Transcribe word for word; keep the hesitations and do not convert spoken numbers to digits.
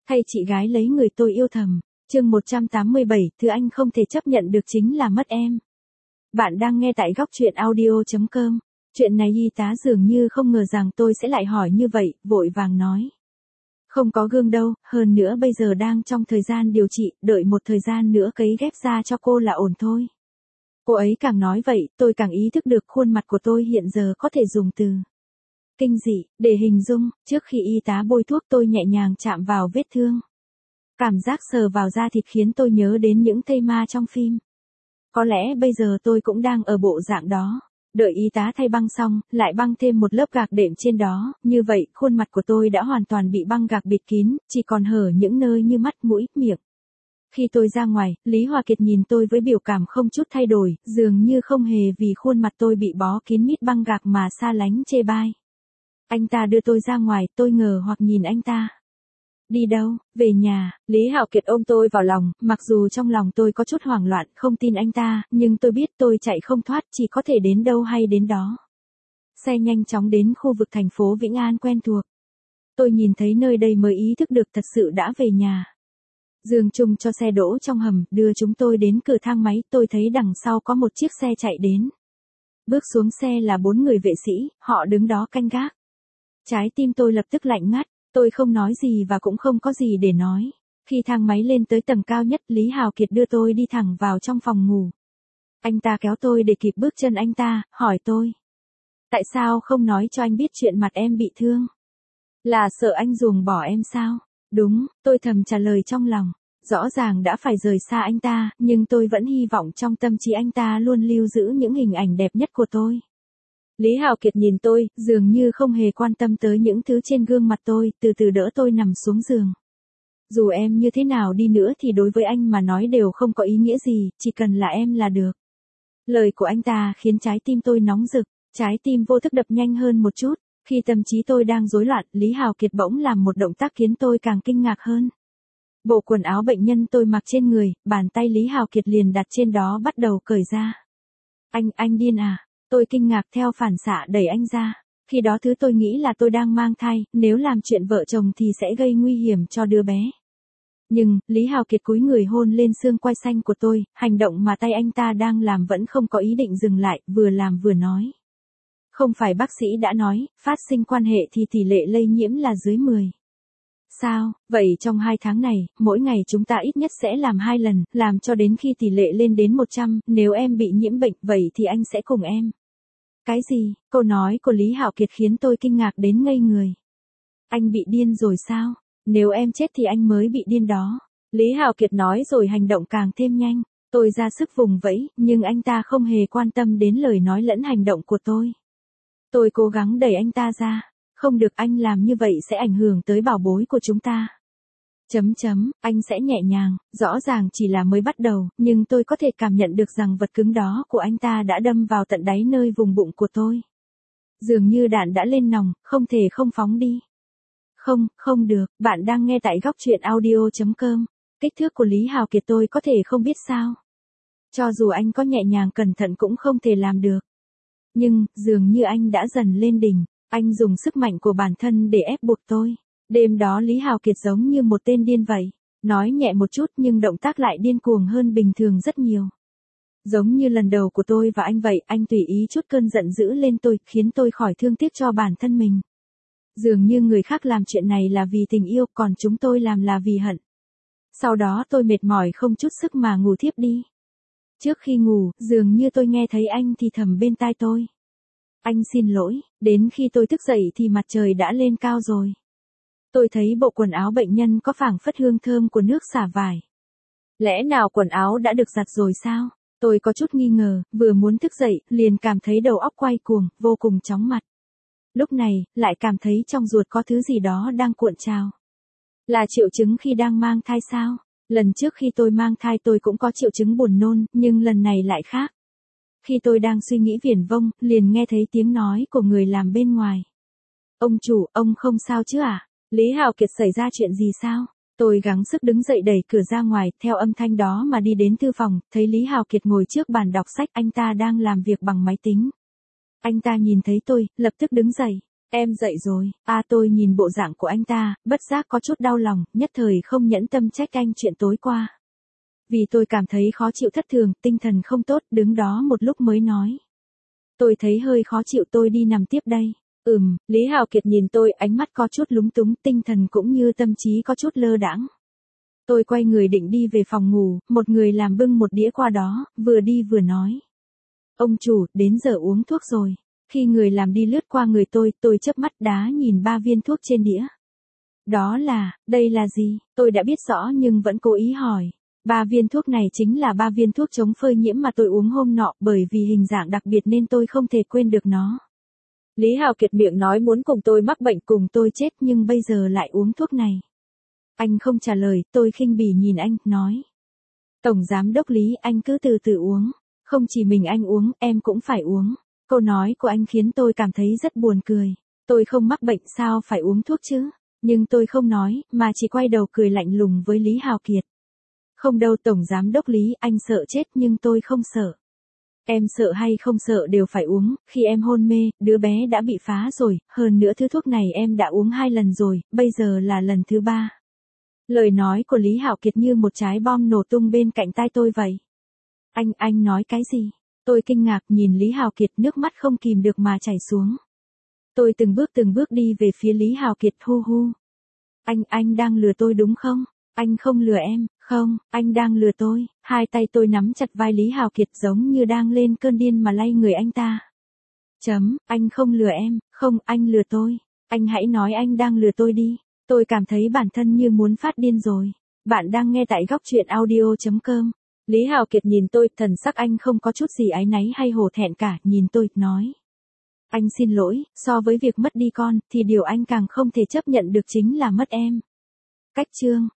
Thay chị gái lấy người tôi yêu thầm. Chương một trăm tám mươi bảy, thứ anh không thể chấp nhận được chính là mất em. Bạn đang nghe tại góc truyện audio chấm com. Chuyện này y tá dường như không ngờ rằng tôi sẽ lại hỏi như vậy, vội vàng nói. Không có gương đâu, hơn nữa bây giờ đang trong thời gian điều trị, đợi một thời gian nữa cấy ghép da cho cô là ổn thôi. Cô ấy càng nói vậy, tôi càng ý thức được khuôn mặt của tôi hiện giờ có thể dùng từ kinh dị để hình dung. Trước khi y tá bôi thuốc tôi nhẹ nhàng chạm vào vết thương. Cảm giác sờ vào da thịt khiến tôi nhớ đến những thây ma trong phim. Có lẽ bây giờ tôi cũng đang ở bộ dạng đó. Đợi y tá thay băng xong, lại băng thêm một lớp gạc đệm trên đó, như vậy khuôn mặt của tôi đã hoàn toàn bị băng gạc bịt kín, chỉ còn hở những nơi như mắt, mũi, miệng. Khi tôi ra ngoài, Lý Hòa Kiệt nhìn tôi với biểu cảm không chút thay đổi, dường như không hề vì khuôn mặt tôi bị bó kín mít băng gạc mà xa lánh chê bai. Anh ta đưa tôi ra ngoài, tôi ngờ hoặc nhìn anh ta. Đi đâu? Về nhà. Lý Hạo Kiệt ôm tôi vào lòng, mặc dù trong lòng tôi có chút hoảng loạn, không tin anh ta, nhưng tôi biết tôi chạy không thoát, chỉ có thể đến đâu hay đến đó. Xe nhanh chóng đến khu vực thành phố Vĩnh An quen thuộc. Tôi nhìn thấy nơi đây mới ý thức được thật sự đã về nhà. Dương Trung cho xe đỗ trong hầm, đưa chúng tôi đến cửa thang máy, tôi thấy đằng sau có một chiếc xe chạy đến. Bước xuống xe là bốn người vệ sĩ, họ đứng đó canh gác. Trái tim tôi lập tức lạnh ngắt. Tôi không nói gì và cũng không có gì để nói. Khi thang máy lên tới tầng cao nhất, Lý Hạo Kiệt đưa tôi đi thẳng vào trong phòng ngủ. Anh ta kéo tôi để kịp bước chân anh ta, hỏi tôi. Tại sao không nói cho anh biết chuyện mặt em bị thương? Là sợ anh ruồng bỏ em sao? Đúng, tôi thầm trả lời trong lòng. Rõ ràng đã phải rời xa anh ta, nhưng tôi vẫn hy vọng trong tâm trí anh ta luôn lưu giữ những hình ảnh đẹp nhất của tôi. Lý Hạo Kiệt nhìn tôi, dường như không hề quan tâm tới những thứ trên gương mặt tôi, từ từ đỡ tôi nằm xuống giường. Dù em như thế nào đi nữa thì đối với anh mà nói đều không có ý nghĩa gì, chỉ cần là em là được. Lời của anh ta khiến trái tim tôi nóng rực, trái tim vô thức đập nhanh hơn một chút. Khi tâm trí tôi đang rối loạn, Lý Hạo Kiệt bỗng làm một động tác khiến tôi càng kinh ngạc hơn. Bộ quần áo bệnh nhân tôi mặc trên người, bàn tay Lý Hạo Kiệt liền đặt trên đó bắt đầu cởi ra. Anh, anh điên à? Tôi kinh ngạc theo phản xạ đẩy anh ra. Khi đó thứ tôi nghĩ là tôi đang mang thai, nếu làm chuyện vợ chồng thì sẽ gây nguy hiểm cho đứa bé. Nhưng, Lý Hạo Kiệt cúi người hôn lên xương quai xanh của tôi, hành động mà tay anh ta đang làm vẫn không có ý định dừng lại, vừa làm vừa nói. Không phải bác sĩ đã nói, phát sinh quan hệ thì tỷ lệ lây nhiễm là dưới mười. Sao, vậy trong hai tháng này, mỗi ngày chúng ta ít nhất sẽ làm hai lần, làm cho đến khi tỷ lệ lên đến một trăm, nếu em bị nhiễm bệnh, vậy thì anh sẽ cùng em. Cái gì? Câu nói của Lý Hạo Kiệt khiến tôi kinh ngạc đến ngây người. Anh bị điên rồi sao? Nếu em chết thì anh mới bị điên đó. Lý Hạo Kiệt nói rồi hành động càng thêm nhanh. Tôi ra sức vùng vẫy, nhưng anh ta không hề quan tâm đến lời nói lẫn hành động của tôi. Tôi cố gắng đẩy anh ta ra. Không được, anh làm như vậy sẽ ảnh hưởng tới bảo bối của chúng ta. Chấm chấm, anh sẽ nhẹ nhàng, rõ ràng chỉ là mới bắt đầu, nhưng tôi có thể cảm nhận được rằng vật cứng đó của anh ta đã đâm vào tận đáy nơi vùng bụng của tôi. Dường như đạn đã lên nòng, không thể không phóng đi. Không, không được, bạn đang nghe tại góc truyện audio chấm com. Kích thước của Lý Hạo Kiệt tôi có thể không biết sao. Cho dù anh có nhẹ nhàng cẩn thận cũng không thể làm được. Nhưng, dường như anh đã dần lên đỉnh. Anh dùng sức mạnh của bản thân để ép buộc tôi. Đêm đó Lý Hạo Kiệt giống như một tên điên vậy. Nói nhẹ một chút nhưng động tác lại điên cuồng hơn bình thường rất nhiều. Giống như lần đầu của tôi và anh vậy, anh tùy ý chút cơn giận dữ lên tôi, khiến tôi khỏi thương tiếc cho bản thân mình. Dường như người khác làm chuyện này là vì tình yêu, còn chúng tôi làm là vì hận. Sau đó tôi mệt mỏi không chút sức mà ngủ thiếp đi. Trước khi ngủ, dường như tôi nghe thấy anh thì thầm bên tai tôi. Anh xin lỗi, đến khi tôi thức dậy thì mặt trời đã lên cao rồi. Tôi thấy bộ quần áo bệnh nhân có phảng phất hương thơm của nước xả vải. Lẽ nào quần áo đã được giặt rồi sao? Tôi có chút nghi ngờ, vừa muốn thức dậy, liền cảm thấy đầu óc quay cuồng, vô cùng chóng mặt. Lúc này, lại cảm thấy trong ruột có thứ gì đó đang cuộn trào. Là triệu chứng khi đang mang thai sao? Lần trước khi tôi mang thai tôi cũng có triệu chứng buồn nôn, nhưng lần này lại khác. Khi tôi đang suy nghĩ viển vông, liền nghe thấy tiếng nói của người làm bên ngoài. Ông chủ, ông không sao chứ à? Lý Hạo Kiệt xảy ra chuyện gì sao? Tôi gắng sức đứng dậy đẩy cửa ra ngoài, theo âm thanh đó mà đi đến thư phòng, thấy Lý Hạo Kiệt ngồi trước bàn đọc sách, anh ta đang làm việc bằng máy tính. Anh ta nhìn thấy tôi, lập tức đứng dậy. Em dậy rồi, à tôi nhìn bộ dạng của anh ta, bất giác có chút đau lòng, nhất thời không nhẫn tâm trách anh chuyện tối qua. Vì tôi cảm thấy khó chịu thất thường, tinh thần không tốt, đứng đó một lúc mới nói. Tôi thấy hơi khó chịu, tôi đi nằm tiếp đây. Ừm, Lý Hào Kiệt nhìn tôi, ánh mắt có chút lúng túng, tinh thần cũng như tâm trí có chút lơ đãng. Tôi quay người định đi về phòng ngủ, một người làm bưng một đĩa qua đó, vừa đi vừa nói. Ông chủ, đến giờ uống thuốc rồi. Khi người làm đi lướt qua người tôi, tôi chớp mắt đá nhìn ba viên thuốc trên đĩa. Đó là, đây là gì? Tôi đã biết rõ nhưng vẫn cố ý hỏi. Ba viên thuốc này chính là ba viên thuốc chống phơi nhiễm mà tôi uống hôm nọ, bởi vì hình dạng đặc biệt nên tôi không thể quên được nó. Lý Hào Kiệt miệng nói muốn cùng tôi mắc bệnh cùng tôi chết nhưng bây giờ lại uống thuốc này. Anh không trả lời, tôi khinh bỉ nhìn anh, nói. Tổng giám đốc Lý, anh cứ từ từ uống. Không chỉ mình anh uống, em cũng phải uống. Câu nói của anh khiến tôi cảm thấy rất buồn cười. Tôi không mắc bệnh sao phải uống thuốc chứ? Nhưng tôi không nói, mà chỉ quay đầu cười lạnh lùng với Lý Hào Kiệt. Không đâu Tổng Giám Đốc Lý, anh sợ chết nhưng tôi không sợ. Em sợ hay không sợ đều phải uống, khi em hôn mê, đứa bé đã bị phá rồi, hơn nữa thứ thuốc này em đã uống hai lần rồi, bây giờ là lần thứ ba. Lời nói của Lý Hạo Kiệt như một trái bom nổ tung bên cạnh tai tôi vậy. Anh, anh nói cái gì? Tôi kinh ngạc nhìn Lý Hạo Kiệt, nước mắt không kìm được mà chảy xuống. Tôi từng bước từng bước đi về phía Lý Hạo Kiệt, hu hu. Anh, anh đang lừa tôi đúng không? Anh không lừa em, không, anh đang lừa tôi. Hai tay tôi nắm chặt vai Lý Hạo Kiệt giống như đang lên cơn điên mà lay người anh ta. Chấm, anh không lừa em, không, anh lừa tôi. Anh hãy nói anh đang lừa tôi đi. Tôi cảm thấy bản thân như muốn phát điên rồi. Bạn đang nghe tại góc truyện audio chấm com. Lý Hạo Kiệt nhìn tôi, thần sắc anh không có chút gì áy náy hay hổ thẹn cả, nhìn tôi, nói. Anh xin lỗi, so với việc mất đi con, thì điều anh càng không thể chấp nhận được chính là mất em. Cách chương.